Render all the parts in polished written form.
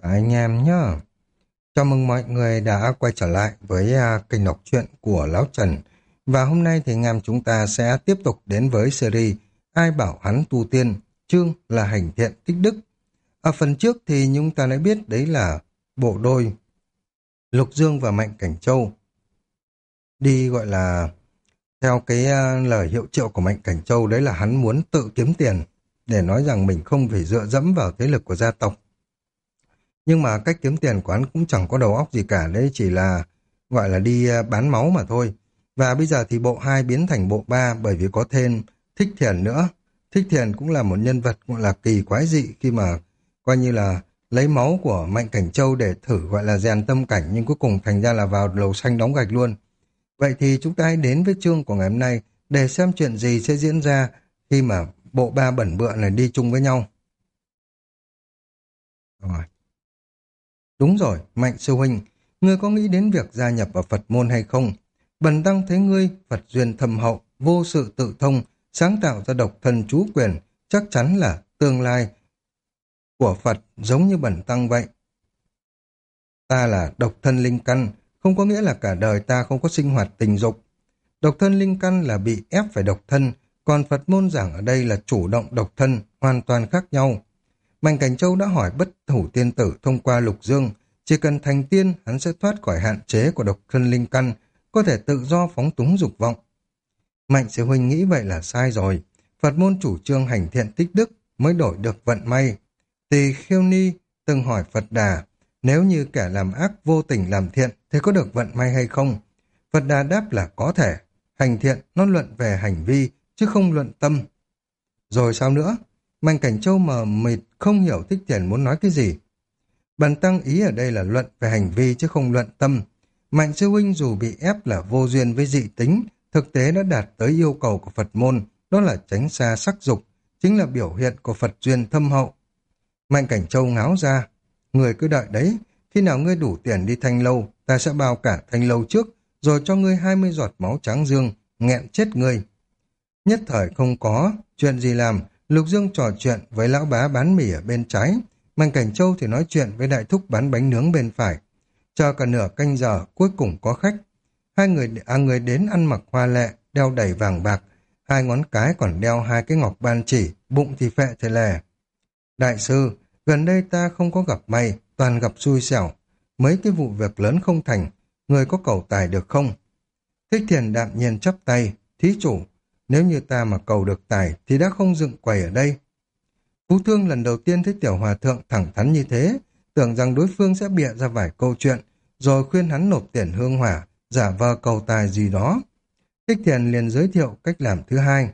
Anh em nhá. Chào mừng mọi người đã quay trở lại với kênh đọc truyện của Lão Trần. Và hôm nay thì anh em chúng ta sẽ tiếp tục đến với series Ai bảo hắn tu tiên, chương là hành thiện tích đức. Ở phần trước thì chúng ta đã biết đấy là bộ đôi Lục Dương và Mạnh Cảnh Châu đi gọi là theo cái lời hiệu triệu của Mạnh Cảnh Châu, đấy là hắn muốn tự kiếm tiền để nói rằng mình không phải dựa dẫm vào thế lực của gia tộc. Nhưng mà cách kiếm tiền của hắn cũng chẳng có đầu óc gì cả, đấy chỉ là gọi là đi bán máu mà thôi. Và bây giờ thì bộ 2 biến thành bộ 3 bởi vì có thêm Thích Thiền nữa. Thích Thiền cũng là một nhân vật gọi là kỳ quái dị khi mà coi như là lấy máu của Mạnh Cảnh Châu để thử gọi là rèn tâm cảnh, nhưng cuối cùng thành ra là vào lầu xanh đóng gạch luôn. Vậy thì chúng ta hãy đến với chương của ngày hôm nay để xem chuyện gì sẽ diễn ra khi mà bộ 3 bẩn bựa này đi chung với nhau. Rồi. Đúng rồi, Mạnh sư huynh, ngươi có nghĩ đến việc gia nhập vào Phật môn hay không? Bần tăng thấy ngươi, Phật duyên thâm hậu, vô sự tự thông, sáng tạo ra độc thân chú quyền, chắc chắn là tương lai của Phật giống như bần tăng vậy. Ta là độc thân linh căn, không có nghĩa là cả đời ta không có sinh hoạt tình dục. Độc thân linh căn là bị ép phải độc thân, còn Phật môn giảng ở đây là chủ động độc thân, hoàn toàn khác nhau. Mạnh Cảnh Châu đã hỏi bất hủ tiên tử thông qua Lục Dương, chỉ cần thành tiên hắn sẽ thoát khỏi hạn chế của độc thân linh căn, có thể tự do phóng túng dục vọng. Mạnh sư huynh nghĩ vậy là sai rồi, Phật môn chủ trương hành thiện tích đức mới đổi được vận may. Tỳ Khiêu Ni từng hỏi Phật Đà, nếu như kẻ làm ác vô tình làm thiện thì có được vận may hay không? Phật Đà đáp là có thể, hành thiện nó luận về hành vi chứ không luận tâm. Rồi sao nữa? Mạnh Cảnh Châu mờ mịt không hiểu Thích Thiền muốn nói cái gì. Bần tăng ý ở đây là luận về hành vi chứ không luận tâm. Mạnh sư huynh dù bị ép là vô duyên với dị tính, thực tế đã đạt tới yêu cầu của Phật môn, đó là tránh xa sắc dục, chính là biểu hiện của Phật duyên thâm hậu. Mạnh Cảnh Châu ngáo ra, người cứ đợi đấy, khi nào ngươi đủ tiền đi Thanh Lâu, ta sẽ bao cả Thanh Lâu trước, rồi cho ngươi 20 giọt máu trắng dương, nghẹn chết ngươi. Nhất thời không có, chuyện gì làm, Lục Dương trò chuyện với lão bá bán mì ở bên trái, Mạnh Cảnh Châu thì nói chuyện với đại thúc bán bánh nướng bên phải. Chờ cả nửa canh giờ, cuối cùng có khách. Hai người đến ăn mặc hoa lệ, đeo đầy vàng bạc, hai ngón cái còn đeo hai cái ngọc ban chỉ, bụng thì phệ thế lè. Đại sư, gần đây ta không có gặp may, toàn gặp xui xẻo. Mấy cái vụ việc lớn không thành, người có cầu tài được không? Thích Thiền đạm nhiên chắp tay, thí chủ, nếu như ta mà cầu được tài thì đã không dựng quầy ở đây. Phú Thương lần đầu tiên thấy Tiểu Hòa Thượng thẳng thắn như thế, tưởng rằng đối phương sẽ bịa ra vài câu chuyện, rồi khuyên hắn nộp tiền hương hỏa, giả vờ cầu tài gì đó. Thích Thiền liền giới thiệu cách làm thứ hai.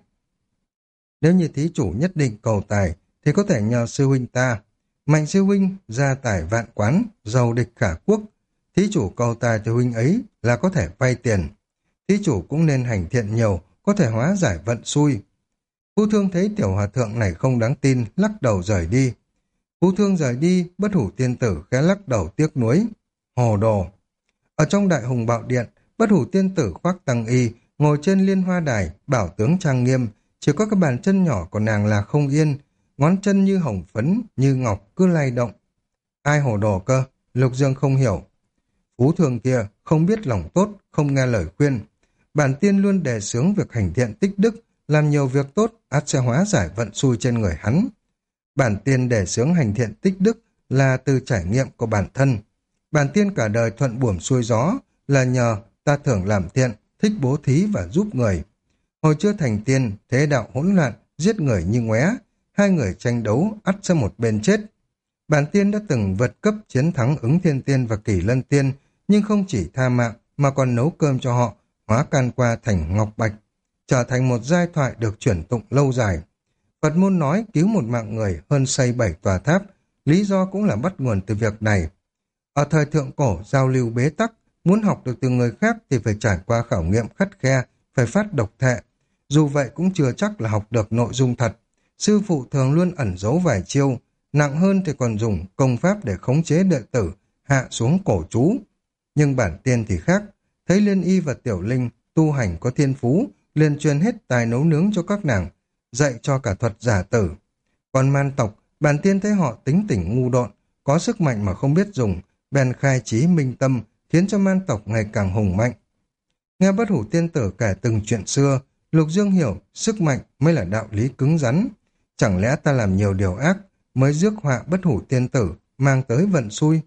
Nếu như thí chủ nhất định cầu tài, thì có thể nhờ sư huynh ta. Mạnh sư huynh, gia tài vạn quán, giàu địch khả quốc. Thí chủ cầu tài thì huynh ấy là có thể vay tiền. Thí chủ cũng nên hành thiện nhiều, có thể hóa giải vận xui. Phú Thương thấy Tiểu Hòa Thượng này không đáng tin, lắc đầu rời đi. Phú Thương rời đi, bất hủ tiên tử khẽ lắc đầu tiếc nuối. Hồ đồ! Ở trong Đại Hùng Bạo Điện, bất hủ tiên tử khoác tăng y, ngồi trên liên hoa đài, bảo tướng trang nghiêm, chỉ có cái bàn chân nhỏ của nàng là không yên, ngón chân như hồng phấn, như ngọc cứ lay động. Ai hồ đồ cơ? Lục Dương không hiểu. Phú Thương kia không biết lòng tốt, không nghe lời khuyên. Bản tiên luôn đề xướng việc hành thiện tích đức, làm nhiều việc tốt, ắt sẽ hóa giải vận xui trên người hắn. Bản tiên đề xướng hành thiện tích đức là từ trải nghiệm của bản thân. Bản tiên cả đời thuận buồm xuôi gió là nhờ ta thường làm thiện, thích bố thí và giúp người. Hồi chưa thành tiên, thế đạo hỗn loạn, giết người như ngoé, hai người tranh đấu, ắt sẽ một bên chết. Bản tiên đã từng vượt cấp chiến thắng Ứng Thiên Tiên và Kỷ Lân Tiên, nhưng không chỉ tha mạng mà còn nấu cơm cho họ, hóa can qua thành ngọc bạch, trở thành một giai thoại được truyền tụng lâu dài. Phật môn nói cứu một mạng người hơn xây 7 tòa tháp, lý do cũng là bắt nguồn từ việc này. Ở thời thượng cổ giao lưu bế tắc, muốn học được từ người khác thì phải trải qua khảo nghiệm khắt khe, phải phát độc thệ. Dù vậy cũng chưa chắc là học được nội dung thật. Sư phụ thường luôn ẩn giấu vài chiêu, nặng hơn thì còn dùng công pháp để khống chế đệ tử, hạ xuống cổ chú. Nhưng bản tiên thì khác, thấy Liên Y và Tiểu Linh tu hành có thiên phú, liền truyền hết tài nấu nướng cho các nàng, dạy cho cả thuật giả tử. Còn man tộc, bản tiên thấy họ tính tỉnh ngu độn, có sức mạnh mà không biết dùng, bèn khai trí minh tâm, khiến cho man tộc ngày càng hùng mạnh. Nghe Bất Hủ Tiên Tử kể từng chuyện xưa, Lục Dương hiểu sức mạnh mới là đạo lý cứng rắn. Chẳng lẽ ta làm nhiều điều ác mới rước họa Bất Hủ Tiên Tử, mang tới vận xui?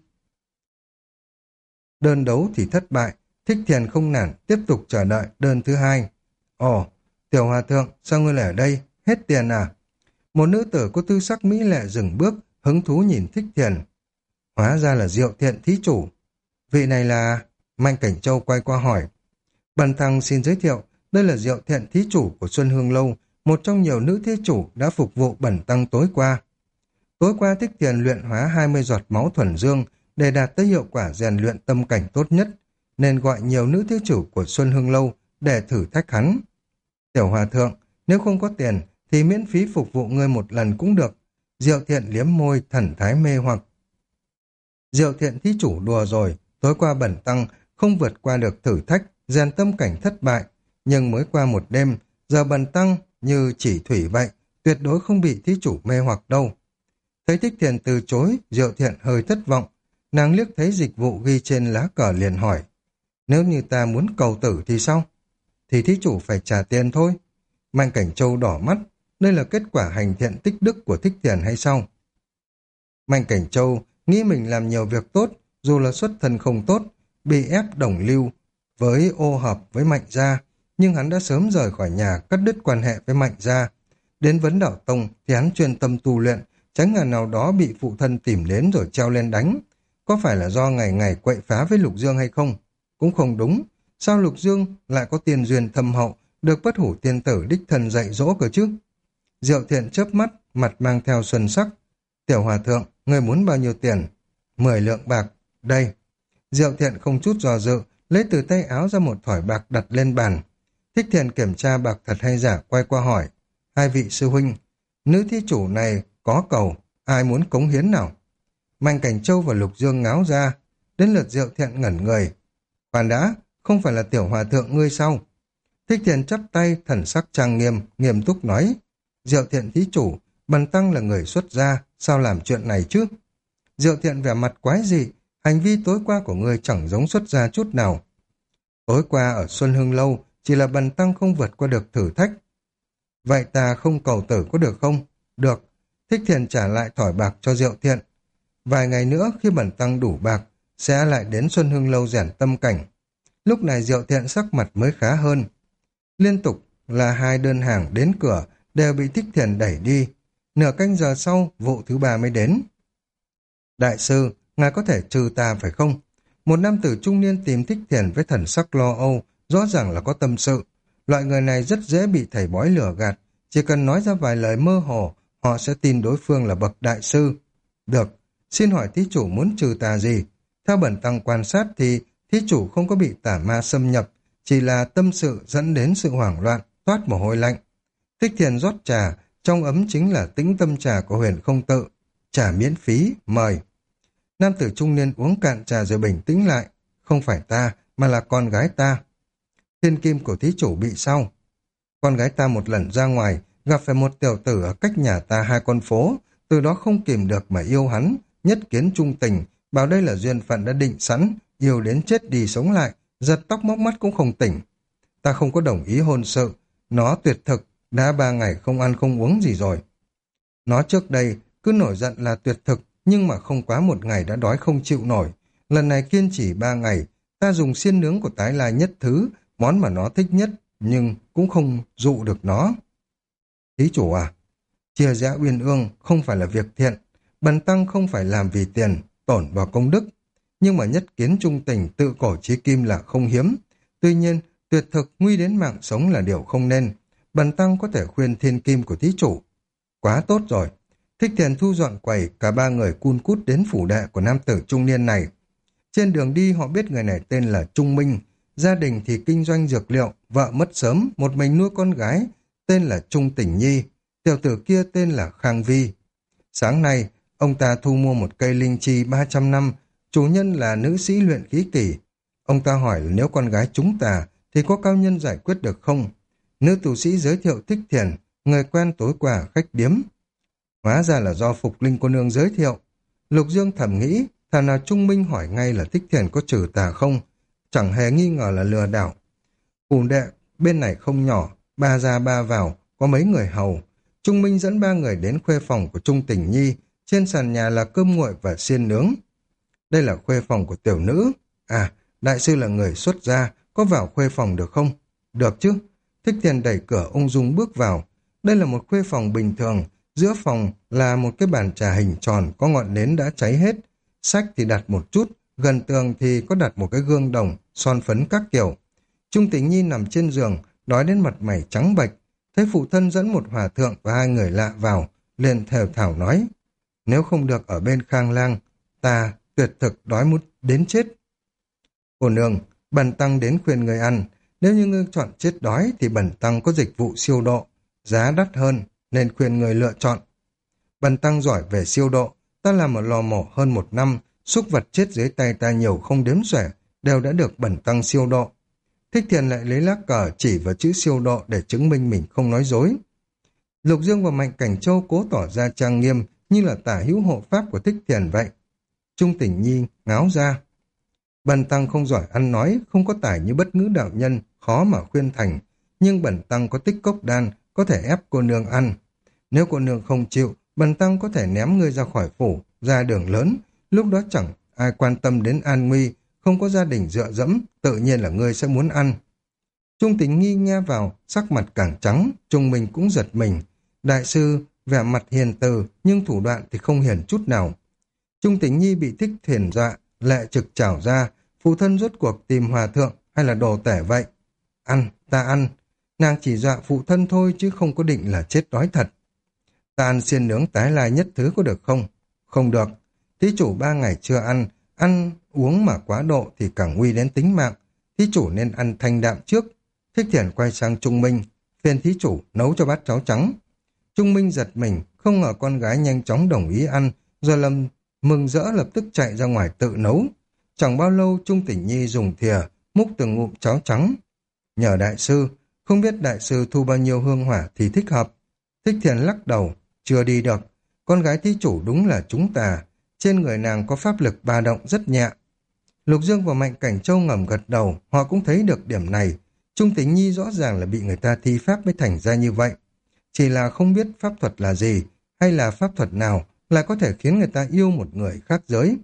Đơn đấu thì thất bại, Thích Thiền không nản, tiếp tục chờ đợi đơn thứ hai. Ồ, Tiểu Hòa Thượng, sao ngươi lại ở đây? Hết tiền à? Một nữ tử có tư sắc mỹ lệ dừng bước, hứng thú nhìn Thích Thiền. Hóa ra là Diệu Thiện thí chủ. Vị này là... Mạnh Cảnh Châu quay qua hỏi. Bần tăng xin giới thiệu, đây là Diệu Thiện thí chủ của Xuân Hương Lâu, một trong nhiều nữ thí chủ đã phục vụ bần tăng tối qua. Tối qua Thích Thiền luyện hóa 20 giọt máu thuần dương để đạt tới hiệu quả rèn luyện tâm cảnh tốt nhất, nên gọi nhiều nữ thí chủ của Xuân Hương Lâu để thử thách hắn. Tiểu Hòa Thượng, nếu không có tiền thì miễn phí phục vụ ngươi một lần cũng được. Diệu Thiện liếm môi, thần thái mê hoặc. Diệu Thiện thí chủ đùa rồi, tối qua bần tăng không vượt qua được thử thách, rèn tâm cảnh thất bại, nhưng mới qua một đêm, giờ bần tăng như chỉ thủy vậy, tuyệt đối không bị thí chủ mê hoặc đâu. Thấy Thích Thiền từ chối, Diệu Thiện hơi thất vọng, nàng liếc thấy dịch vụ ghi trên lá cờ liền hỏi, nếu như ta muốn cầu tử thì sao? Thì thí chủ phải trả tiền thôi. Mạnh Cảnh Châu đỏ mắt, đây là kết quả hành thiện tích đức của Thích Thiền hay sao? Mạnh Cảnh Châu nghĩ mình làm nhiều việc tốt, dù là xuất thân không tốt, bị ép đồng lưu với ô hợp với Mạnh gia, nhưng hắn đã sớm rời khỏi nhà, cắt đứt quan hệ với Mạnh gia. Đến Vấn Đảo Tông thì hắn chuyên tâm tu luyện, tránh ngày nào đó bị phụ thân tìm đến rồi treo lên đánh. Có phải là do ngày ngày quậy phá với Lục Dương hay không? Cũng không đúng. Sao Lục Dương lại có tiền duyên thâm hậu, được Bất Hủ Tiên Tử đích thân dạy dỗ cơ chứ? Diệu Thiện chớp mắt, mặt mang theo xuân sắc. Tiểu Hòa Thượng, ngươi muốn bao nhiêu tiền? 10 lượng bạc. Đây. Diệu Thiện không chút do dự, lấy từ tay áo ra một thỏi bạc đặt lên bàn. Thích Thiện kiểm tra bạc thật hay giả, quay qua hỏi. Hai vị sư huynh, nữ thí chủ này có cầu, ai muốn cống hiến nào? Mạnh Cảnh Châu và Lục Dương ngáo ra, đến lượt Diệu Thiện ngẩn người. Khoan đã, không phải là Tiểu Hòa Thượng ngươi sao? Thích Thiện chắp tay, thần sắc trang nghiêm, nghiêm túc nói. Diệu Thiện thí chủ, bần tăng là người xuất gia, sao làm chuyện này chứ? Diệu Thiện vẻ mặt quái dị, hành vi tối qua của ngươi chẳng giống xuất gia chút nào. Tối qua ở Xuân Hương Lâu, chỉ là bần tăng không vượt qua được thử thách. Vậy ta không cầu tử có được không? Được. Thích Thiện trả lại thỏi bạc cho Diệu Thiện. Vài ngày nữa khi bần tăng đủ bạc, sẽ lại đến Xuân Hương Lâu rèn tâm cảnh. Lúc này Diệu Thiện sắc mặt mới khá hơn. Liên tục là 2 đơn hàng đến cửa đều bị Thích Thiện đẩy đi. Nửa canh giờ sau, vụ thứ 3 mới đến. Đại sư, ngài có thể trừ ta phải không? Một nam tử trung niên tìm Thích Thiện với thần sắc lo âu, rõ ràng là có tâm sự. Loại người này rất dễ bị thầy bói lừa gạt, chỉ cần nói ra vài lời mơ hồ, họ sẽ tin đối phương là bậc đại sư. Được, xin hỏi thí chủ muốn trừ tà gì? Theo bần tăng quan sát thì thí chủ không có bị tà ma xâm nhập, chỉ là tâm sự dẫn đến sự hoảng loạn, toát mồ hôi lạnh. Thích Thiện rót trà, trong ấm chính là Tĩnh Tâm trà của Huyền Không Tự. Trà miễn phí, mời. Nam tử trung niên uống cạn trà rồi bình tĩnh lại. Không phải ta, mà là con gái ta. Thiên kim của thí chủ bị sao? Con gái ta một lần ra ngoài, gặp phải một tiểu tử ở cách nhà ta 2 con phố, từ đó không kìm được mà yêu hắn, nhất kiến trung tình, bảo đây là duyên phận đã định sẵn, yêu đến chết đi sống lại, giật tóc móc mắt cũng không tỉnh. Ta không có đồng ý hôn sự, nó tuyệt thực, đã 3 ngày không ăn không uống gì rồi. Nó trước đây cứ nổi giận là tuyệt thực, nhưng mà không quá 1 ngày đã đói không chịu nổi. Lần này kiên trì 3 ngày, ta dùng xiên nướng của Tái Lai Nhất Thứ, món mà nó thích nhất, nhưng cũng không dụ được nó. Thí chủ à, chia rẽ uyên ương không phải là việc thiện, bần tăng không phải làm vì tiền, tổn vào công đức, nhưng mà nhất kiến trung tình tự cổ chí kim là không hiếm. Tuy nhiên, tuyệt thực nguy đến mạng sống là điều không nên. Bần tăng có thể khuyên thiên kim của thí chủ. Quá tốt rồi. Thích Thiện thu dọn quầy, cả 3 người cun cút đến phủ đệ của nam tử trung niên này. Trên đường đi họ biết người này tên là Trung Minh, gia đình thì kinh doanh dược liệu, vợ mất sớm, một mình nuôi con gái, tên là Trung Tỉnh Nhi, tiểu tử kia tên là Khang Vi. Sáng nay, ông ta thu mua một cây linh chi 300 năm, chủ nhân là nữ sĩ luyện khí kỳ. Ông ta hỏi là nếu con gái chúng ta thì có cao nhân giải quyết được không? Nữ tu sĩ giới thiệu Thích Thiện, người quen tối qua khách điếm. Hóa ra là do Phục Linh cô nương giới thiệu. Lục Dương thầm nghĩ, thằng nào Trung Minh hỏi ngay là Thích Thiền có trừ tà không, chẳng hề nghi ngờ là lừa đảo. Phủ đệ bên này không nhỏ, ba ra ba vào, có mấy người hầu. Trung Minh dẫn ba người đến khuê phòng của Trung Tình Nhi, trên sàn nhà là cơm nguội và xiên nướng. Đây là khuê phòng của tiểu nữ. À, đại sư là người xuất gia, có vào khuê phòng được không? Được chứ. Thích Thiền đẩy cửa ung dung bước vào. Đây là một khuê phòng bình thường, giữa phòng là một cái bàn trà hình tròn có ngọn nến đã cháy hết. Sách thì đặt một chút, gần tường thì có đặt một cái gương đồng, son phấn các kiểu. Trung Tình Nhi nằm trên giường, đói đến mặt mày trắng bệch. Thấy phụ thân dẫn một hòa thượng và hai người lạ vào, liền thều thào nói: nếu không được ở bên Khang Lang, ta tuyệt thực đói muốn đến chết. Cô nương, bần tăng đến khuyên người ăn, nếu như ngươi chọn chết đói thì bần tăng có dịch vụ siêu độ, giá đắt hơn, nên khuyên người lựa chọn. Bần tăng giỏi về siêu độ, ta làm ở lò mổ hơn 1 năm, súc vật chết dưới tay ta nhiều không đếm xuể, đều đã được bần tăng siêu độ. Thích Thiền lại lấy lá cờ chỉ vào chữ siêu độ để chứng minh mình không nói dối. Lục Dương và Mạnh Cảnh Châu cố tỏ ra trang nghiêm như là tả hữu hộ pháp của Thích Thiền vậy. Trung Tình Nhi ngáo ra: bần tăng không giỏi ăn nói, không có tài như bất ngữ đạo nhân, khó mà khuyên thành, nhưng bần tăng có tích cốc đan, có thể ép cô nương ăn. Nếu cô nương không chịu, bần tăng có thể ném ngươi ra khỏi phủ, ra đường lớn, lúc đó chẳng ai quan tâm đến an nguy, không có gia đình dựa dẫm, tự nhiên là ngươi sẽ muốn ăn. Trung Tình Nhi nghe vào, sắc mặt càng trắng, Trung Minh cũng giật mình. Đại sư vẻ mặt hiền từ, nhưng thủ đoạn thì không hiền chút nào. Trung Tình Nhi bị Thích Thiền dọa, lệ trực trào ra, phụ thân rốt cuộc tìm hòa thượng hay là đồ tể vậy? Ăn, ta ăn. Nàng chỉ dọa phụ thân thôi chứ không có định là chết đói thật. Ta ăn xiên nướng tái lai nhất thứ có được không? Không được. Thí chủ 3 ngày chưa ăn, ăn uống mà quá độ thì càng nguy đến tính mạng. Thí chủ nên ăn thanh đạm trước. Thích Thiền quay sang Trung Minh, phiền thí chủ nấu cho bát cháo trắng. Trung Minh giật mình, không ngờ con gái nhanh chóng đồng ý ăn, rồi mừng rỡ lập tức chạy ra ngoài tự nấu. Chẳng bao lâu Trung Tình Nhi dùng thìa múc từng ngụm cháo trắng. Nhờ đại sư, không biết đại sư thu bao nhiêu hương hỏa thì thích hợp. Thích Thiền lắc đầu, chưa đi được. Con gái thí chủ đúng là chúng ta, trên người nàng có pháp lực ba động rất nhẹ. Lục Dương và Mạnh Cảnh Châu ngầm gật đầu, họ cũng thấy được điểm này. Trung Tình Nhi rõ ràng là bị người ta thi pháp mới thành ra như vậy. Chỉ là không biết pháp thuật là gì, hay là pháp thuật nào là có thể khiến người ta yêu một người khác giới.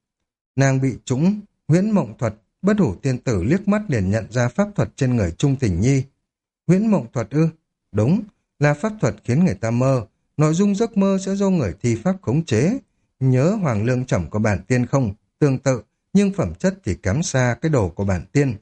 Nàng bị trúng huyễn mộng thuật, Bất Hủ Tiên Tử liếc mắt liền nhận ra pháp thuật trên người Trung Tình Nhi. Huyễn mộng thuật ư? Đúng, là pháp thuật khiến người ta mơ. Nội dung giấc mơ sẽ do người thi pháp khống chế. Nhớ Hoàng Lương Trẩm của bản tiên không? Tương tự, nhưng phẩm chất thì kém xa cái đồ của bản tiên.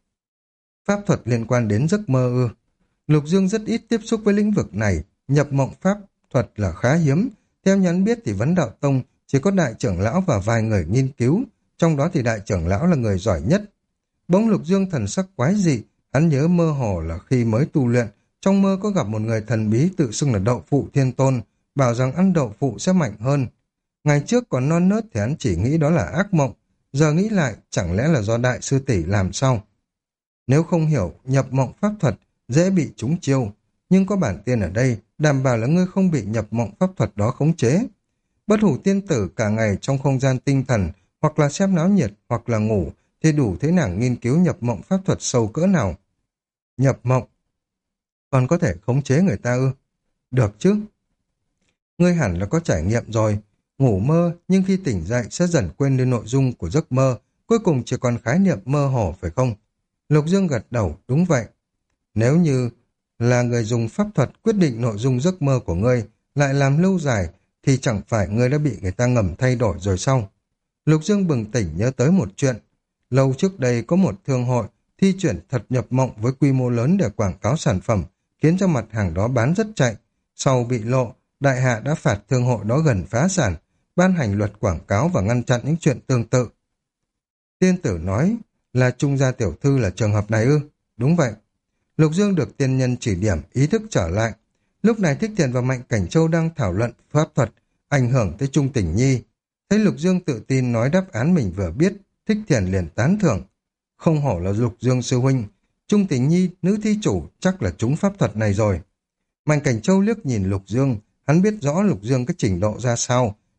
Pháp thuật liên quan đến giấc mơ ư? Lục Dương rất ít tiếp xúc với lĩnh vực này, nhập mộng pháp thuật là khá hiếm. Theo nhắn biết thì Vấn Đạo Tông chỉ có đại trưởng lão và vài người nghiên cứu, trong đó thì đại trưởng lão là người giỏi nhất. Bỗng Lục Dương thần sắc quái dị, hắn nhớ mơ hồ là khi mới tu luyện, trong mơ có gặp một người thần bí tự xưng là Đậu Phụ Thiên Tôn, bảo rằng ăn đậu phụ sẽ mạnh hơn. Ngày trước còn non nớt thì hắn chỉ nghĩ đó là ác mộng, giờ nghĩ lại chẳng lẽ là do đại sư tỷ làm sao? Nếu không hiểu nhập mộng pháp thuật, dễ bị trúng chiêu, nhưng có bản tiên ở đây, đảm bảo là ngươi không bị nhập mộng pháp thuật đó khống chế. Bất Hủ Tiên Tử cả ngày trong không gian tinh thần, hoặc là xem náo nhiệt, hoặc là ngủ, thì đủ thế nàng nghiên cứu nhập mộng pháp thuật sâu cỡ nào. Nhập mộng, còn có thể khống chế người ta ư? Được chứ. Ngươi hẳn là có trải nghiệm rồi, ngủ mơ nhưng khi tỉnh dậy sẽ dần quên đi nội dung của giấc mơ, cuối cùng chỉ còn khái niệm mơ hồ phải không? Lục Dương gật đầu, đúng vậy. Nếu như là người dùng pháp thuật quyết định nội dung giấc mơ của ngươi, lại làm lâu dài, thì chẳng phải ngươi đã bị người ta ngầm thay đổi rồi sao? Lục Dương bừng tỉnh nhớ tới một chuyện. Lâu trước đây có một thương hội thi chuyển thật nhập mộng với quy mô lớn để quảng cáo sản phẩm, khiến cho mặt hàng đó bán rất chạy. Sau bị lộ, đại hạ đã phạt thương hội đó gần phá sản, ban hành luật quảng cáo và ngăn chặn những chuyện tương tự. Tiên tử nói là Trung gia tiểu thư là trường hợp này ư? Đúng vậy. Lục Dương được tiên nhân chỉ điểm, ý thức trở lại. Lúc này Thích Thiền và Mạnh Cảnh Châu đang thảo luận pháp thuật, ảnh hưởng tới Trung Tình Nhi. Thấy Lục Dương tự tin nói đáp án mình vừa biết, Thích Thiền liền tán thưởng. Không hổ là Lục Dương sư huynh, Trung Tình Nhi, nữ thi chủ, chắc là trúng pháp thuật này rồi. Mạnh Cảnh Châu liếc nhìn Lục Dương, hắn biết rõ Lục Dương cái trình độ ra sao,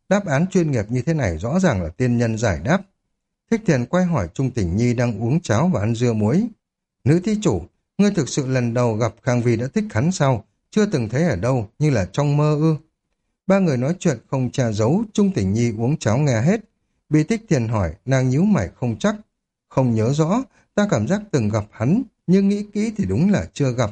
Đáp án chuyên nghiệp như thế này rõ ràng là tiên nhân giải đáp. Thích Thiền quay hỏi Trung Tình Nhi đang uống cháo và ăn dưa muối. Nữ thí chủ, ngươi thực sự lần đầu gặp Khang Vi đã thích hắn sao? Chưa từng thấy ở đâu, như là trong mơ ư? Ba người nói chuyện không che giấu, Trung Tình Nhi uống cháo nghe hết. Bị Thích Thiền hỏi, nàng nhíu mày không chắc. Không nhớ rõ, ta cảm giác từng gặp hắn, nhưng nghĩ kỹ thì đúng là chưa gặp.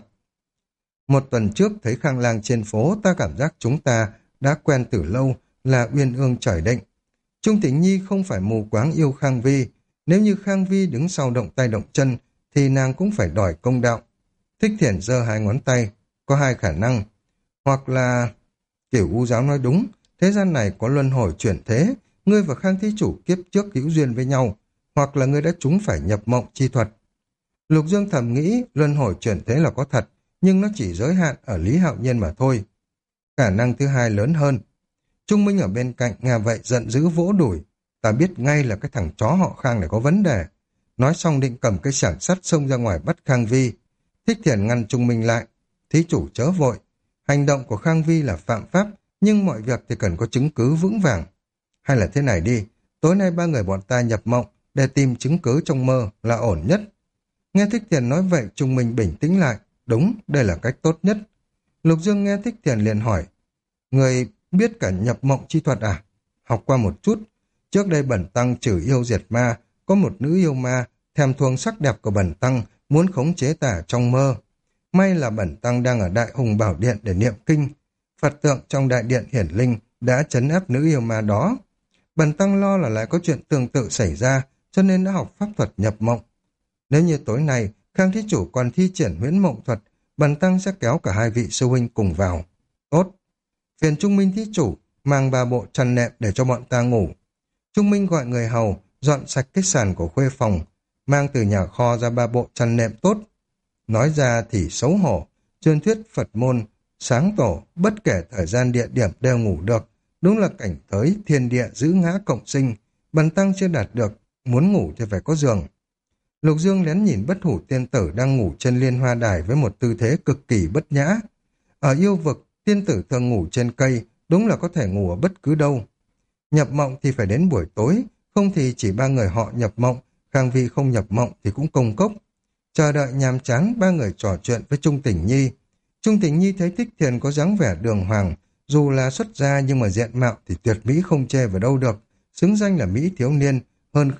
Một tuần trước thấy Khang Lang trên phố, ta cảm giác chúng ta đã quen từ lâu, là uyên ương trời định. Trung Tĩnh Nhi không phải mù quáng yêu Khang Vi, nếu như Khang Vi đứng sau động tay động chân, thì nàng cũng phải đòi công đạo. Thích Thiển giơ hai ngón tay, có hai khả năng. Hoặc là, Tiểu U giáo nói đúng, thế gian này có luân hồi chuyển thế, ngươi và Khang thí chủ kiếp trước hữu duyên với nhau, hoặc là ngươi đã trúng phải nhập mộng chi thuật. Lục Dương thầm nghĩ luân hồi chuyển thế là có thật, nhưng nó chỉ giới hạn ở Lý Hạo Nhiên mà thôi. Khả năng thứ hai lớn hơn. Trung Minh ở bên cạnh nghe vậy giận dữ vỗ đùi. Ta biết ngay là cái thằng chó họ Khang này có vấn đề. Nói xong định cầm cây sảng sắt xông ra ngoài bắt Khang Vi. Thích Thiền ngăn Trung Minh lại. Thí chủ chớ vội. Hành động của Khang Vi là phạm pháp, nhưng mọi việc thì cần có chứng cứ vững vàng. Hay là thế này đi, tối nay ba người bọn ta nhập mộng để tìm chứng cứ trong mơ là ổn nhất. Nghe Thích Thiền nói vậy, Trung Minh bình tĩnh lại. Đúng, đây là cách tốt nhất. Lục Dương nghe Thích Thiền liền hỏi. Người biết cả nhập mộng chi thuật à? Học qua một chút. Trước đây Bẩn Tăng trừ yêu diệt ma, có một nữ yêu ma, thèm thuồng sắc đẹp của Bẩn Tăng, muốn khống chế tả trong mơ. May là Bẩn Tăng đang ở Đại Hùng Bảo Điện để niệm kinh. Phật tượng trong đại điện hiển linh đã trấn áp nữ yêu ma đó. Bẩn Tăng lo là lại có chuyện tương tự xảy ra, cho nên đã học pháp thuật nhập mộng. Nếu như tối nay, Khang thí chủ còn thi triển huyễn mộng thuật, Bần Tăng sẽ kéo cả hai vị sư huynh cùng vào. Tốt. Phiền Trung Minh thí chủ, mang ba bộ chăn nệm để cho bọn ta ngủ. Trung Minh gọi người hầu, dọn sạch cái sàn của khuê phòng, mang từ nhà kho ra ba bộ chăn nệm tốt. Nói ra thì xấu hổ, truyền thuyết Phật môn, sáng tổ, bất kể thời gian địa điểm đều ngủ được. Đúng là cảnh tới thiên địa giữ ngã cộng sinh, Bần Tăng chưa đạt được, muốn ngủ thì phải có giường. Lục Dương lén nhìn Bất Hủ tiên tử đang ngủ trên liên hoa đài với một tư thế cực kỳ bất nhã. Ở yêu vực, tiên tử thường ngủ trên cây, đúng là có thể ngủ ở bất cứ đâu. Nhập mộng thì phải đến buổi tối, không thì chỉ ba người họ nhập mộng, Khang Vi không nhập mộng thì cũng công cốc. Chờ đợi nhàm chán, ba người trò chuyện với Trung Tình Nhi. Trung Tình Nhi thấy Thích Thiền có dáng vẻ đường hoàng, dù là xuất gia nhưng mà diện mạo thì tuyệt mỹ không chê vào đâu được, xứng danh là mỹ thiếu niên, hơn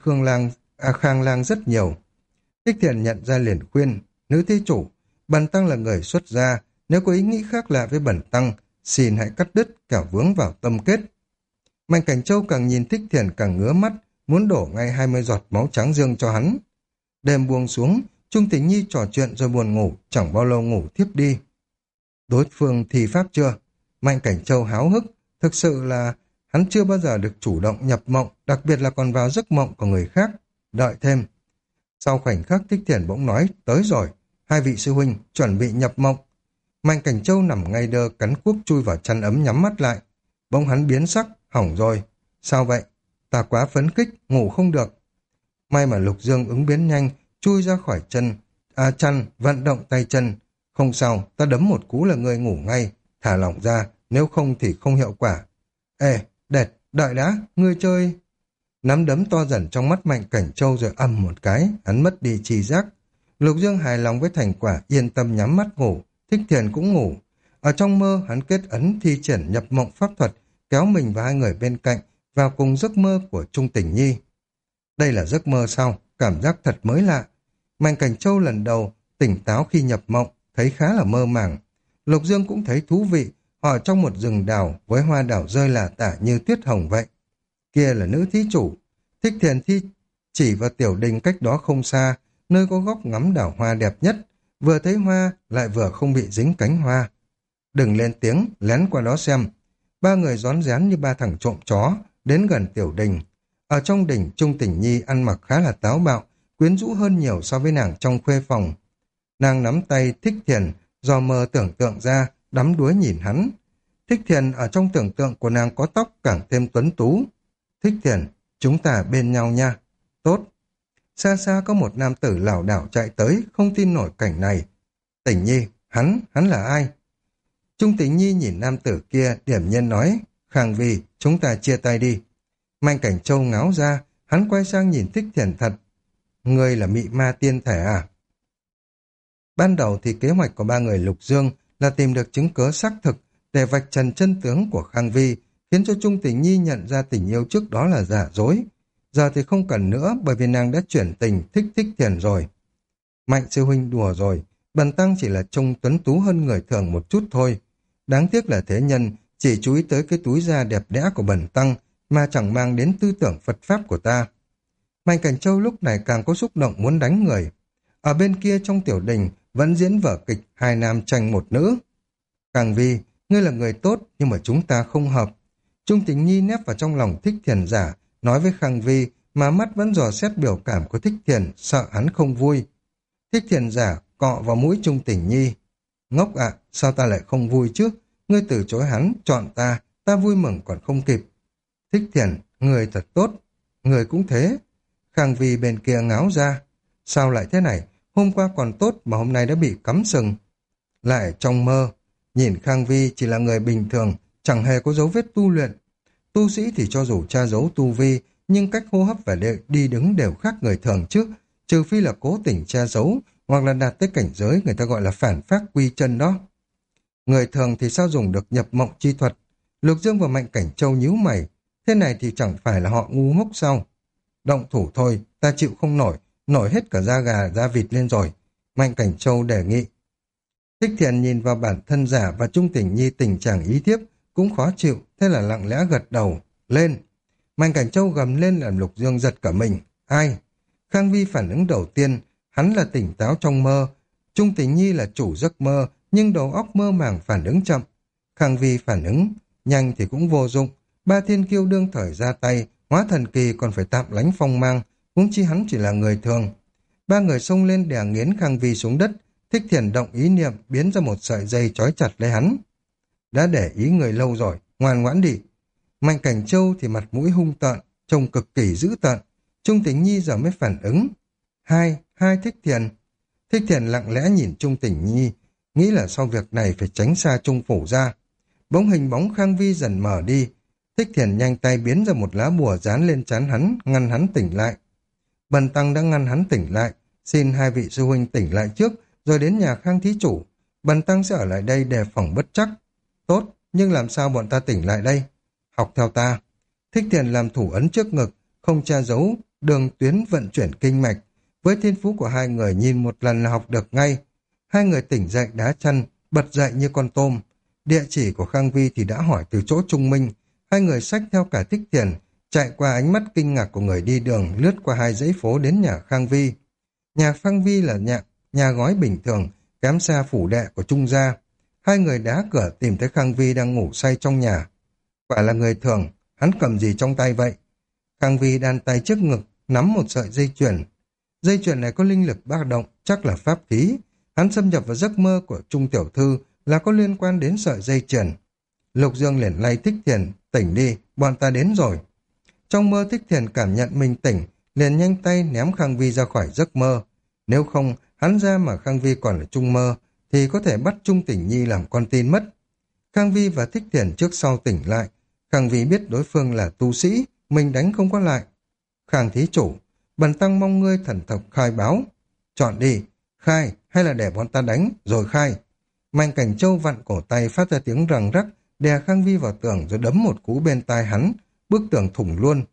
Khang Lang rất nhiều. Thích Thiền nhận ra liền khuyên, nữ thí chủ, Bần Tăng là người xuất gia, nếu có ý nghĩ khác lạ với Bần Tăng, xin hãy cắt đứt, kẻo vướng vào tâm kết. Mạnh Cảnh Châu càng nhìn Thích Thiền càng ngứa mắt, muốn đổ ngay 20 giọt máu trắng dương cho hắn. Đêm buông xuống, Trung Tình Nhi trò chuyện rồi buồn ngủ, chẳng bao lâu ngủ thiếp đi. Đối phương thi pháp chưa? Mạnh Cảnh Châu háo hức, thực sự là hắn chưa bao giờ được chủ động nhập mộng, đặc biệt là còn vào giấc mộng của người khác. Đợi thêm. Sau khoảnh khắc Thích Thiền bỗng nói, tới rồi, hai vị sư huynh chuẩn bị nhập mộng. Mạnh Cảnh Châu nằm ngay đơ, cắn cuốc chui vào chăn ấm nhắm mắt lại. Bỗng hắn biến sắc, hỏng rồi. Sao vậy? Ta quá phấn khích, ngủ không được. May mà Lục Dương ứng biến nhanh, chui ra khỏi chăn, vận động tay chân. Không sao, ta đấm một cú là người ngủ ngay, thả lỏng ra, nếu không thì không hiệu quả. Ê, đệt, đợi đã, ngươi chơi. Nắm đấm to dần trong mắt Mạnh Cảnh Châu rồi ầm một cái, hắn mất đi tri giác. Lục Dương hài lòng với thành quả, yên tâm nhắm mắt ngủ, Thích Thiền cũng ngủ. Ở trong mơ, hắn kết ấn thi triển nhập mộng pháp thuật, kéo mình và hai người bên cạnh vào cùng giấc mơ của Trung Tình Nhi. Đây là giấc mơ sao? Cảm giác thật mới lạ. Mạnh Cảnh Châu lần đầu tỉnh táo khi nhập mộng, thấy khá là mơ màng. Lục Dương cũng thấy thú vị, họ ở trong một rừng đào với hoa đào rơi lả tả như tuyết hồng vậy. Kia là nữ thí chủ. Thích Thiền chỉ vào tiểu đình cách đó không xa, nơi có góc ngắm đảo hoa đẹp nhất, vừa thấy hoa lại vừa không bị dính cánh hoa. Đừng lên tiếng, lén qua đó xem. Ba người rón rén như ba thằng trộm chó, đến gần tiểu đình. Ở trong đình, Trung Tình Nhi ăn mặc khá là táo bạo, quyến rũ hơn nhiều so với nàng trong khuê phòng. Nàng nắm tay Thích Thiền, do mơ tưởng tượng ra, đắm đuối nhìn hắn. Thích Thiền ở trong tưởng tượng của nàng có tóc càng thêm tuấn tú. Thích Thiền, chúng ta bên nhau nha. Tốt. Xa xa có một nam tử lảo đảo chạy tới, không tin nổi cảnh này. Tình Nhi, hắn là ai? Trung Tình Nhi nhìn nam tử kia, điểm nhiên nói, Khang Vi, chúng ta chia tay đi. Mạnh Cảnh Châu ngáo ra, hắn quay sang nhìn Thích Thiền thật. Ngươi là mị ma tiên thể à? Ban đầu thì kế hoạch của ba người Lục Dương là tìm được chứng cớ xác thực để vạch trần chân tướng của Khang Vi, khiến cho Trung Tình Nhi nhận ra tình yêu trước đó là giả dối. Giờ thì không cần nữa bởi vì nàng đã chuyển tình thích Thích Thiền rồi. Mạnh sư huynh đùa rồi, Bần tăng chỉ là trông tuấn tú hơn người thường một chút thôi. Đáng tiếc là thế nhân chỉ chú ý tới cái túi da đẹp đẽ của bần tăng mà chẳng mang đến tư tưởng Phật Pháp của ta. Mạnh Cảnh Châu lúc này càng có xúc động muốn đánh người. Ở bên kia trong tiểu đình vẫn diễn vở kịch hai nam tranh một nữ. Khang Vi, ngươi là người tốt nhưng mà chúng ta không hợp. Trung Tình Nhi nép vào trong lòng Thích Thiền giả, nói với Khang Vi mà mắt vẫn dò xét biểu cảm của Thích Thiền, sợ hắn không vui. Thích Thiền giả cọ vào mũi Trung Tình Nhi. Ngốc ạ, sao ta lại không vui chứ? Ngươi từ chối hắn, chọn ta, ta vui mừng còn không kịp. Thích Thiền, người thật tốt. Người cũng thế. Khang Vi bên kia ngáo ra. Sao lại thế này? Hôm qua còn tốt mà hôm nay đã bị cắm sừng. Lại trong mơ, nhìn Khang Vi chỉ là người bình thường, chẳng hề có dấu vết tu luyện. Tu sĩ thì cho dù tra giấu tu vi, nhưng cách hô hấp và đi đứng đều khác người thường chứ, trừ phi là cố tình tra giấu, hoặc là đạt tới cảnh giới người ta gọi là phản phác quy chân đó. Người thường thì sao dùng được nhập mộng chi thuật? Lục Dương và Mạnh Cảnh Châu nhíu mày, thế này thì chẳng phải là họ ngu ngốc sao? Động thủ thôi, ta chịu không nổi, nổi hết cả da gà da vịt lên rồi. Mạnh Cảnh Châu đề nghị. Thích Thiền nhìn vào bản thân giả và Trung Tình Nhi tình trạng ý thiếp, cũng khó chịu, thế là lặng lẽ gật đầu. Lên! Mạnh Cảnh Châu gầm lên làm Lục Dương giật cả mình. Ai? Khang Vi phản ứng đầu tiên, hắn là tỉnh táo trong mơ. Trung Tình Nhi là chủ giấc mơ, nhưng đầu óc mơ màng phản ứng chậm. Khang Vi phản ứng nhanh thì cũng vô dụng. Ba thiên kiêu đương thời ra tay, hóa thần kỳ còn phải tạm lánh phong mang, huống chi hắn chỉ là người thường. Ba người xông lên đè nghiến Khang Vi xuống đất. Thích Thiền động ý niệm biến ra một sợi dây trói chặt lấy hắn. Đã để ý người lâu rồi, ngoan ngoãn đi. Mạnh Cảnh Châu thì mặt mũi hung tợn, trông cực kỳ dữ tợn. Trung Tình Nhi giờ mới phản ứng. Hai Thích Thiền. Thích Thiền lặng lẽ nhìn Trung Tình Nhi, nghĩ là sau việc này phải tránh xa Trung phủ ra. Bỗng hình bóng Khang Vi dần mở đi. Thích Thiền nhanh tay biến ra một lá bùa dán lên trán hắn, ngăn hắn tỉnh lại. Bần tăng đã ngăn hắn tỉnh lại, xin hai vị sư huynh tỉnh lại trước, rồi đến nhà Khang thí chủ. Bần tăng sẽ ở lại đây đề phòng bất trắc. Tốt, nhưng làm sao bọn ta tỉnh lại đây? Học theo ta. Thích Thiền làm thủ ấn trước ngực, không tra giấu đường tuyến vận chuyển kinh mạch. Với thiên phú của hai người nhìn một lần là học được ngay. Hai người tỉnh dậy đá chân, bật dậy như con tôm. Địa chỉ của Khang Vi thì đã hỏi từ chỗ Trung Minh. Hai người xách theo cả Thích Thiền, chạy qua ánh mắt kinh ngạc của người đi đường, lướt qua hai dãy phố đến nhà Khang Vi. Nhà Khang Vi là nhà gói bình thường, kém xa phủ đệ của Trung gia. Hai người đá cửa tìm thấy Khang Vi đang ngủ say trong nhà. Quả là người thường, hắn cầm gì trong tay vậy? Khang Vi đan tay trước ngực, nắm một sợi dây chuyền. Dây chuyền này có linh lực ba động, chắc là pháp khí. Hắn xâm nhập vào giấc mơ của Trung tiểu thư là có liên quan đến sợi dây chuyền. Lục Dương liền lay Thích Thiền, tỉnh đi, bọn ta đến rồi. Trong mơ Thích Thiền cảm nhận mình tỉnh, liền nhanh tay ném Khang Vi ra khỏi giấc mơ. Nếu không, hắn ra mà Khang Vi còn là Trung mơ, thì có thể bắt Trung Tình Nhi làm con tin mất. Khang Vi và Thích Thiền trước sau tỉnh lại. Khang Vi biết đối phương là tu sĩ, mình đánh không có lại. Khang thí chủ, bần tăng mong ngươi thần thộc khai báo. Chọn đi, khai hay là để bọn ta đánh, rồi khai. Mạnh Cảnh Châu vặn cổ tay phát ra tiếng răng rắc, đè Khang Vi vào tường rồi đấm một cú bên tai hắn, bức tường thủng luôn.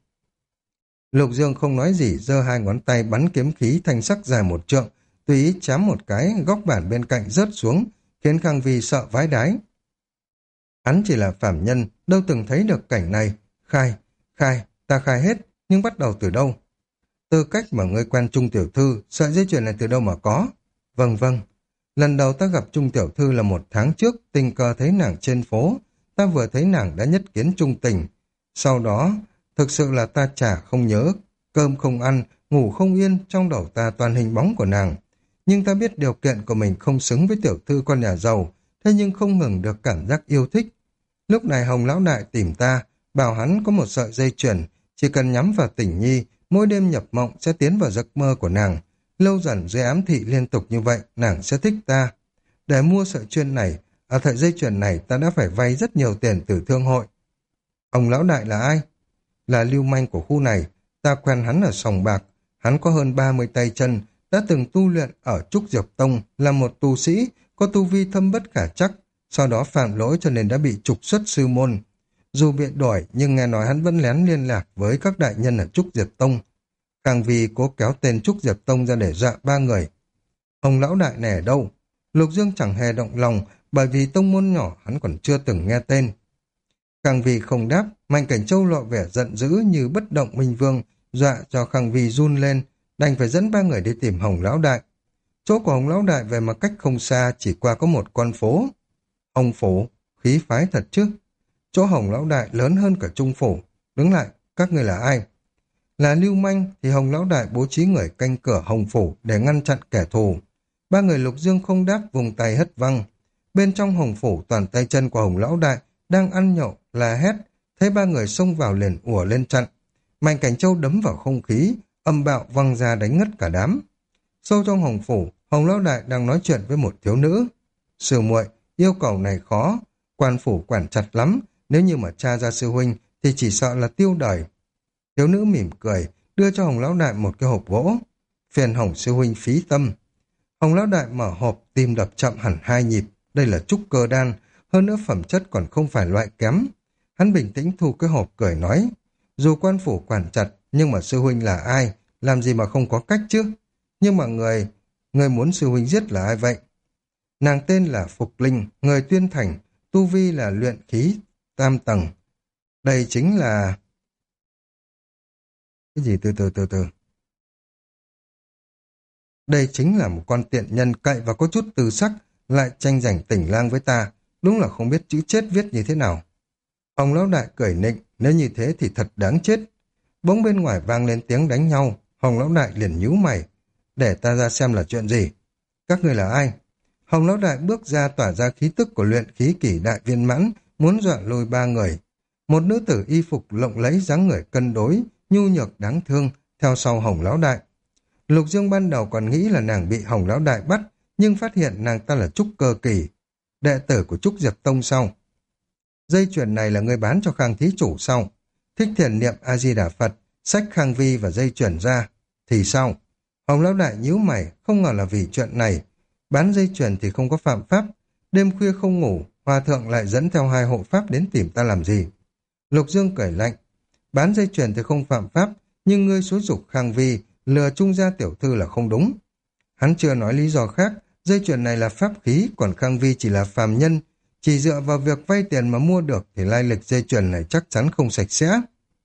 Lục Dương không nói gì, giơ hai ngón tay bắn kiếm khí thanh sắc dài một trượng, tùy ý chám một cái, góc bản bên cạnh rớt xuống, khiến Khang Vi sợ vái đái. Hắn chỉ là phàm nhân, đâu từng thấy được cảnh này. Khai, ta khai hết, nhưng bắt đầu từ đâu? Từ cách mà ngươi quen Trung tiểu thư, sợi dây chuyền này từ đâu mà có? Vâng, lần đầu ta gặp Trung tiểu thư là 1 tháng trước, tình cờ thấy nàng trên phố, ta vừa thấy nàng đã nhất kiến Trung Tình. Sau đó, thực sự là ta chả không nhớ, cơm không ăn, ngủ không yên, trong đầu ta toàn hình bóng của nàng. Nhưng ta biết điều kiện của mình không xứng với tiểu thư con nhà giàu, thế nhưng không ngừng được cảm giác yêu thích. Lúc này Hồng Lão Đại tìm ta, bảo hắn có một sợi dây chuyền, chỉ cần nhắm vào Tình Nhi, mỗi đêm nhập mộng sẽ tiến vào giấc mơ của nàng. Lâu dần dưới ám thị liên tục như vậy, nàng sẽ thích ta. Để mua sợi chuyền này, ở sợi dây chuyền này ta đã phải vay rất nhiều tiền từ thương hội. Hồng lão đại là ai? Là lưu manh của khu này, ta quen hắn ở sòng bạc, hắn có hơn 30 tay chân, đã từng tu luyện ở Trúc Diệp Tông, là một tu sĩ, có tu vi thâm bất khả trắc, sau đó phạm lỗi cho nên đã bị trục xuất sư môn. Dù bị đuổi nhưng nghe nói hắn vẫn lén liên lạc với các đại nhân ở Trúc Diệp Tông. Càng vì cố kéo tên Trúc Diệp Tông ra để dọa ba người. Hồng lão đại này ở đâu? Lục Dương chẳng hề động lòng, bởi vì tông môn nhỏ hắn còn chưa từng nghe tên. Khang Vi không đáp, Mạnh Cảnh Châu lộ vẻ giận dữ như bất động minh vương, dọa cho Khang Vi run lên, đành phải dẫn ba người đi tìm Hồng lão đại. Chỗ của Hồng lão đại về mặt cách không xa, chỉ qua có một con phố. Hồng phủ, khí phái thật chứ. Chỗ Hồng lão đại lớn hơn cả Trung phủ. Đứng lại, các người là ai? Là lưu manh thì Hồng lão đại bố trí người canh cửa Hồng phủ để ngăn chặn kẻ thù. Ba người Lục Dương không đáp, vùng tay hất văng. Bên trong Hồng phủ, toàn tay chân của Hồng lão đại đang ăn nhậu là hét, thấy ba người xông vào liền ùa lên chặn. Mạnh Cảnh Châu đấm vào không khí, âm bạo văng ra đánh ngất cả đám. Sâu trong Hồng phủ, Hồng lão đại đang nói chuyện với một thiếu nữ. Sư muội, yêu cầu này khó, quan phủ quản chặt lắm, nếu như mà tra ra sư huynh thì chỉ sợ là tiêu đời. Thiếu nữ mỉm cười, đưa cho Hồng lão đại một cái hộp gỗ. Phiền Hồng sư huynh phí tâm. Hồng lão đại mở hộp, tim đập chậm hẳn 2 nhịp. Đây là trúc cơ đan, hơn nữa phẩm chất còn không phải loại kém. Hắn bình tĩnh thu cái hộp cười nói, dù quan phủ quản chặt, nhưng mà sư huynh là ai, làm gì mà không có cách chứ? Nhưng mà người muốn sư huynh giết là ai vậy? Nàng tên là Phục Linh, người Tuyên Thành, tu vi là luyện khí tam tầng. Đây chính là... Cái gì từ. Đây chính là một con tiện nhân cậy và có chút tư sắc, lại tranh giành tỉnh lang với ta, đúng là không biết chữ chết viết như thế nào. Hồng lão đại cười nịnh, nếu như thế thì thật đáng chết. Bỗng bên ngoài vang lên tiếng đánh nhau, Hồng lão đại liền nhíu mày, để ta ra xem là chuyện gì. Các người là ai? Hồng lão đại bước ra tỏa ra khí tức của luyện khí kỷ đại viên mãn, muốn dọa lùi ba người. Một nữ tử y phục lộng lẫy dáng người cân đối, nhu nhược đáng thương, theo sau Hồng lão đại. Lục Dương ban đầu còn nghĩ là nàng bị Hồng lão đại bắt, nhưng phát hiện nàng ta là trúc cơ kỳ, đệ tử của Trúc Diệp Tông sau. Dây chuyền này là người bán cho Khang thí chủ sau. Thích Thiền niệm A Di Đà Phật, xách Khang Vi và dây chuyền ra. Thì sao? Hồng lão đại nhíu mày, không ngờ là vì chuyện này. Bán dây chuyền thì không có phạm pháp. Đêm khuya không ngủ, hòa thượng lại dẫn theo 2 hộ pháp đến tìm ta làm gì? Lục Dương cười lạnh. Bán dây chuyền thì không phạm pháp, nhưng ngươi xúi giục Khang Vi, lừa Trung gia tiểu thư là không đúng. Hắn chưa nói lý do khác, dây chuyền này là pháp khí, còn Khang Vi chỉ là phàm nhân. Chỉ dựa vào việc vay tiền mà mua được thì lai lịch dây chuyền này chắc chắn không sạch sẽ.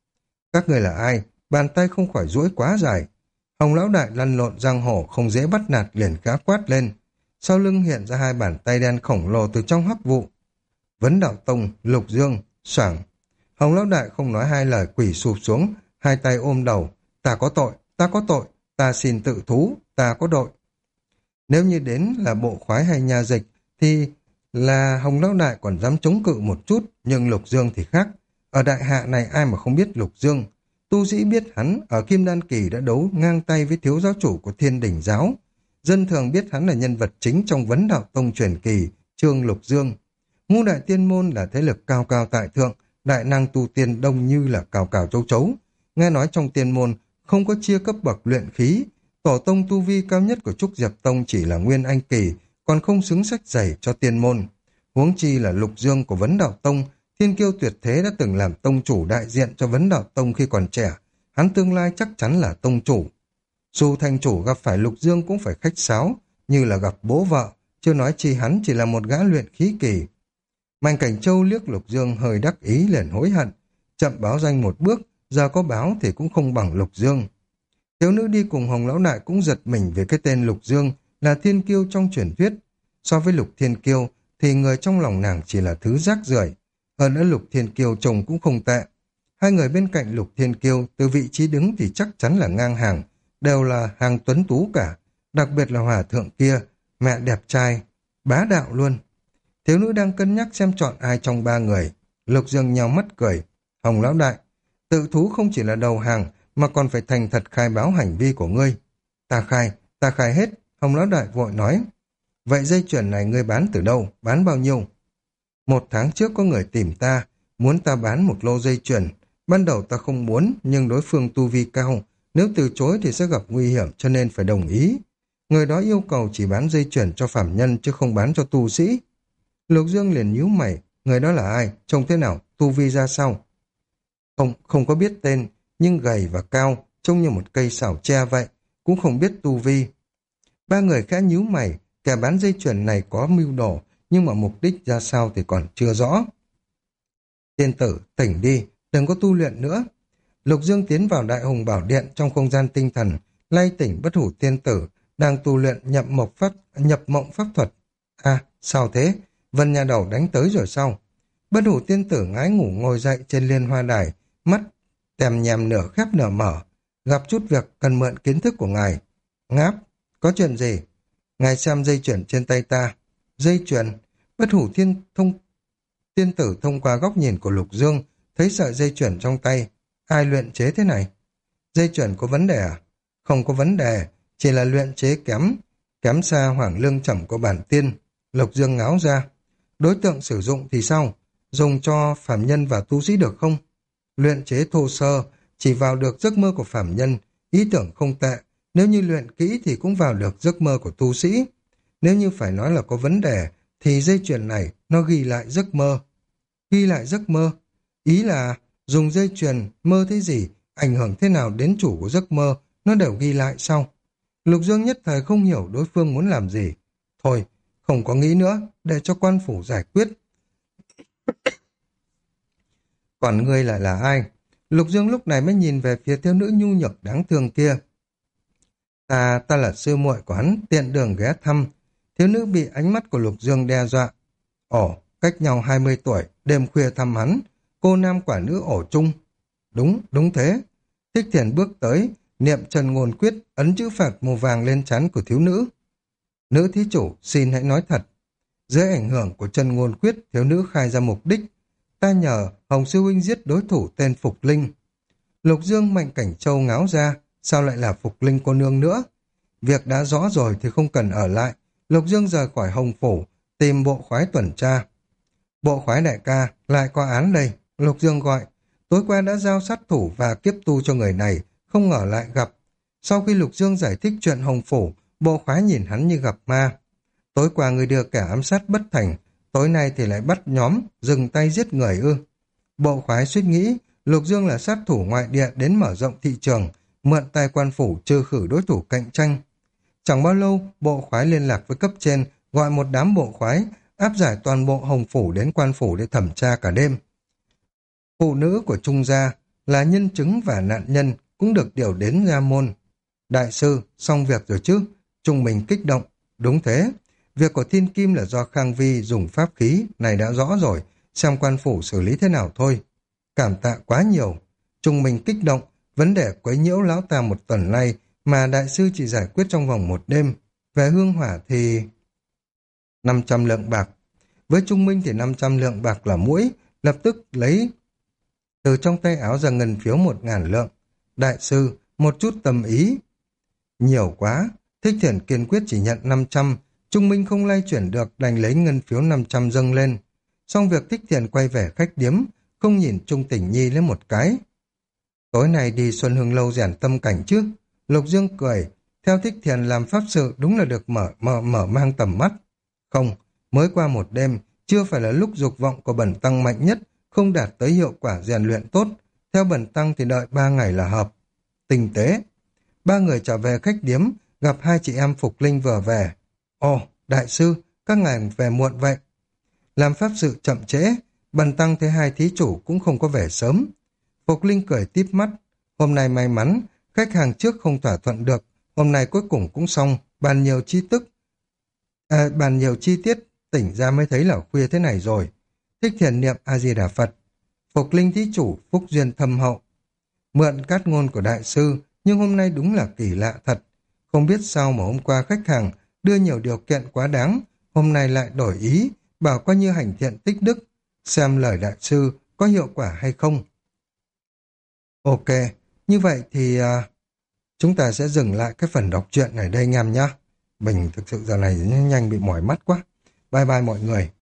Các người là ai? Bàn tay không khỏi duỗi quá dài. Hồng lão đại lăn lộn giang hồ không dễ bắt nạt liền khá quát lên. Sau lưng hiện ra 2 bàn tay đen khổng lồ từ trong hắc vụ. Vấn Đạo Tông, Lục Dương, xoảng. Hồng lão đại không nói 2 lời, quỳ sụp xuống, 2 tay ôm đầu. Ta có tội, ta có tội, ta xin tự thú, ta có tội. Nếu như đến là bộ khoái hay nhà dịch thì là Hồng lão đại còn dám chống cự một chút, nhưng Lục Dương thì khác. Ở đại hạ này ai mà không biết Lục Dương. Tu sĩ biết hắn ở Kim Đan Kỳ đã đấu ngang tay với thiếu giáo chủ của Thiên Đình Giáo. Dân thường biết hắn là nhân vật chính trong Vấn Đạo Tông truyền kỳ, Trương Lục Dương. Ngũ đại tiên môn là thế lực cao cao tại thượng, đại năng tu tiên đông như là cào cào chấu chấu. Nghe nói trong tiên môn không có chia cấp bậc luyện khí, tổ tông tu vi cao nhất của Trúc Diệp Tông chỉ là Nguyên Anh Kỳ, còn không xứng sách giày cho tiên môn. Huống chi là Lục Dương của Vấn Đạo Tông, thiên kiêu tuyệt thế đã từng làm tông chủ đại diện cho Vấn Đạo Tông khi còn trẻ, hắn tương lai chắc chắn là tông chủ. Dù thành chủ gặp phải Lục Dương cũng phải khách sáo, như là gặp bố vợ, chưa nói chi hắn chỉ là một gã luyện khí kỳ. Mạnh Cảnh Châu liếc Lục Dương hơi đắc ý liền hối hận, chậm báo danh một bước, giờ có báo thì cũng không bằng Lục Dương. Thiếu nữ đi cùng Hồng lão đại cũng giật mình về cái tên Lục Dương là thiên kiêu trong truyền thuyết. So với Lục Thiên Kiêu thì người trong lòng nàng chỉ là thứ rác rưởi. Hơn nữa Lục Thiên Kiêu trông cũng không tệ. 2 người bên cạnh Lục Thiên Kiêu từ vị trí đứng thì chắc chắn là ngang hàng, đều là hàng tuấn tú cả, đặc biệt là hòa thượng kia, mẹ đẹp trai, bá đạo luôn. Thiếu nữ đang cân nhắc xem chọn ai trong 3 người. Lục Dương nhào mắt cười. Hồng lão đại, tự thú không chỉ là đầu hàng mà còn phải thành thật khai báo hành vi của ngươi. Ta khai hết. Hồng lão đại vội nói. Vậy dây chuyền này ngươi bán từ đâu, bán bao nhiêu? 1 tháng trước có người tìm ta, muốn ta bán một lô dây chuyền. Ban đầu ta không muốn, nhưng đối phương tu vi cao, nếu từ chối thì sẽ gặp nguy hiểm cho nên phải đồng ý. Người đó yêu cầu chỉ bán dây chuyền cho phàm nhân chứ không bán cho tu sĩ. Lục Dương liền nhíu mày, người đó là ai, trông thế nào, tu vi ra sao? Không có biết tên, nhưng gầy và cao, trông như một cây xảo tre vậy, cũng không biết tu vi. Ba người khẽ nhíu mày, kẻ bán dây chuyền này có mưu đồ, nhưng mà mục đích ra sao thì còn chưa rõ. Tiên tử, tỉnh đi, đừng có tu luyện nữa. Lục Dương tiến vào Đại Hùng Bảo Điện trong không gian tinh thần, lay tỉnh bất hủ tiên tử, đang tu luyện nhập mộng pháp thuật. À, sao thế? Vân nhà đầu đánh tới rồi sao? Bất hủ tiên tử ngái ngủ ngồi dậy trên liên hoa đài, mắt tèm nhèm nửa khép nửa mở. Gặp chút việc cần mượn kiến thức của ngài. Ngáp, có chuyện gì? Ngài xem dây chuyền trên tay ta. Dây chuyền? Bất hủ tiên tử thông qua góc nhìn của Lục Dương, thấy sợi dây chuyền trong tay. Ai luyện chế thế này? Dây chuyền có vấn đề à? Không có vấn đề, chỉ là luyện chế kém xa Hoàng Lương Trẩm của bản tiên. Lục Dương ngáo ra. Đối tượng sử dụng thì sao? Dùng cho phàm nhân và tu sĩ được không? Luyện chế thô sơ, chỉ vào được giấc mơ của phàm nhân, ý tưởng không tệ. Nếu như luyện kỹ thì cũng vào được giấc mơ của tu sĩ. Nếu như phải nói là có vấn đề, thì dây chuyền này nó ghi lại giấc mơ. Ghi lại giấc mơ? Ý là dùng dây chuyền mơ thấy gì, ảnh hưởng thế nào đến chủ của giấc mơ, nó đều ghi lại sau. Lục Dương nhất thời không hiểu đối phương muốn làm gì. Thôi, không có nghĩ nữa, để cho quan phủ giải quyết. Còn ngươi lại là ai? Lục Dương lúc này mới nhìn về phía thiếu nữ nhu nhược đáng thương kia. Ta là sư muội của hắn, tiện đường ghé thăm. Thiếu nữ bị ánh mắt của Lục Dương đe dọa. Ồ, cách nhau 20 tuổi, đêm khuya thăm hắn, cô nam quả nữ ổ chung. Đúng thế. Thích Thiền bước tới, niệm chân ngôn quyết, ấn chữ phạt màu vàng lên trán của thiếu nữ. Nữ thí chủ, xin hãy nói thật. Dưới ảnh hưởng của chân ngôn quyết, thiếu nữ khai ra mục đích. Ta nhờ Hồng Sư Huynh giết đối thủ tên Phục Linh. Lục Dương Mạnh Cảnh Châu ngáo ra, sao lại là Phục Linh cô nương nữa? Việc đã rõ rồi thì không cần ở lại. Lục Dương rời khỏi Hồng Phủ, tìm bộ khoái tuần tra. Bộ khoái đại ca, lại có án đây. Lục Dương gọi. Tối qua đã giao sát thủ và kiếp tu cho người này, không ngờ lại gặp. Sau khi Lục Dương giải thích chuyện Hồng Phủ, bộ khoái nhìn hắn như gặp ma. Tối qua người đưa kẻ ám sát bất thành, tối nay thì lại bắt nhóm, dừng tay giết người ư. Bộ khoái suýt nghĩ, Lục Dương là sát thủ ngoại địa đến mở rộng thị trường, mượn tay quan phủ trừ khử đối thủ cạnh tranh. Chẳng bao lâu, bộ khoái liên lạc với cấp trên, gọi một đám bộ khoái, áp giải toàn bộ Hồng Phủ đến quan phủ để thẩm tra cả đêm. Phụ nữ của Trung gia là nhân chứng và nạn nhân cũng được điều đến nha môn. Đại sư, xong việc rồi chứ? Trung mình kích động. Đúng thế. Việc của Thiên Kim là do Khang Vi dùng pháp khí, này đã rõ rồi, xem quan phủ xử lý thế nào thôi. Cảm tạ quá nhiều. Trung mình kích động, vấn đề quấy nhiễu lão ta một tuần nay mà đại sư chỉ giải quyết trong vòng một đêm. Về hương hỏa thì 500 lượng bạc. Với Trung Minh thì 500 lượng bạc là mũi, lập tức lấy từ trong tay áo ra ngân phiếu 1.000 lượng. Đại sư, một chút tâm ý. Nhiều quá, Thích Thiền kiên quyết chỉ nhận 500, Trung Minh không lay chuyển được đành lấy ngân phiếu 500 dâng lên. Xong việc Thích Thiền quay về khách điếm, không nhìn Trung Tỉnh Nhi lên một cái. Tối nay đi Xuân Hương Lâu rèn tâm cảnh chứ? Lục Dương cười, theo Thích Thiền làm pháp sự đúng là được mở mang tầm mắt. Không, mới qua một đêm, chưa phải là lúc dục vọng của bẩn tăng mạnh nhất, không đạt tới hiệu quả rèn luyện tốt. Theo bẩn tăng thì đợi 3 ngày là hợp. Tinh tế. Ba người trở về khách điếm, gặp hai chị em Phục Linh vừa về. Ồ, đại sư, các ngài về muộn vậy. Làm pháp sự chậm trễ, bần tăng thấy hai thí chủ cũng không có về sớm. Phục Linh cười típ mắt. Hôm nay may mắn, khách hàng trước không thỏa thuận được. Hôm nay cuối cùng cũng xong, bàn nhiều chi tiết, tỉnh ra mới thấy là khuya thế này rồi. Thích Thiền niệm A-di-đà Phật. Phục Linh thí chủ, phúc duyên thâm hậu. Mượn cát ngôn của đại sư, nhưng hôm nay đúng là kỳ lạ thật. Không biết sao mà hôm qua khách hàng đưa nhiều điều kiện quá đáng, hôm nay lại đổi ý, bảo coi như hành thiện tích đức, xem lời đại sư có hiệu quả hay không. Ok, như vậy thì chúng ta sẽ dừng lại cái phần đọc truyện này đây anh em nhé. Mình thực sự giờ này nhanh bị mỏi mắt quá. Bye bye mọi người.